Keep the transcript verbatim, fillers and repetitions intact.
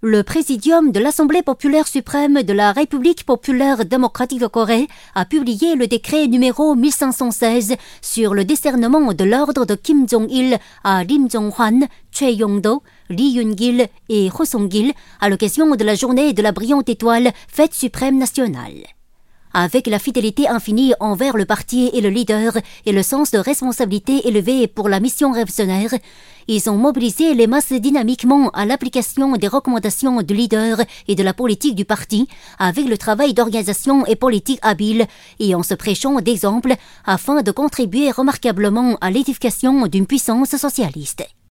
Le présidium de l'Assemblée populaire suprême de la République populaire démocratique de Corée a publié le décret numéro mille cinq cent seize sur le décernement de l'ordre de Kim Jong-il à Lim Jong-hwan, Choi Yong-do, Lee Yun-gil et Ho Sung-gil à l'occasion de la journée de la brillante étoile, fête suprême nationale. Avec la fidélité infinie envers le parti et le leader et le sens de responsabilité élevé pour la mission révolutionnaire, ils ont mobilisé les masses dynamiquement à l'application des recommandations du leader et de la politique du parti, avec le travail d'organisation et politique habile et en se prêchant d'exemple afin de contribuer remarquablement à l'édification d'une puissance socialiste.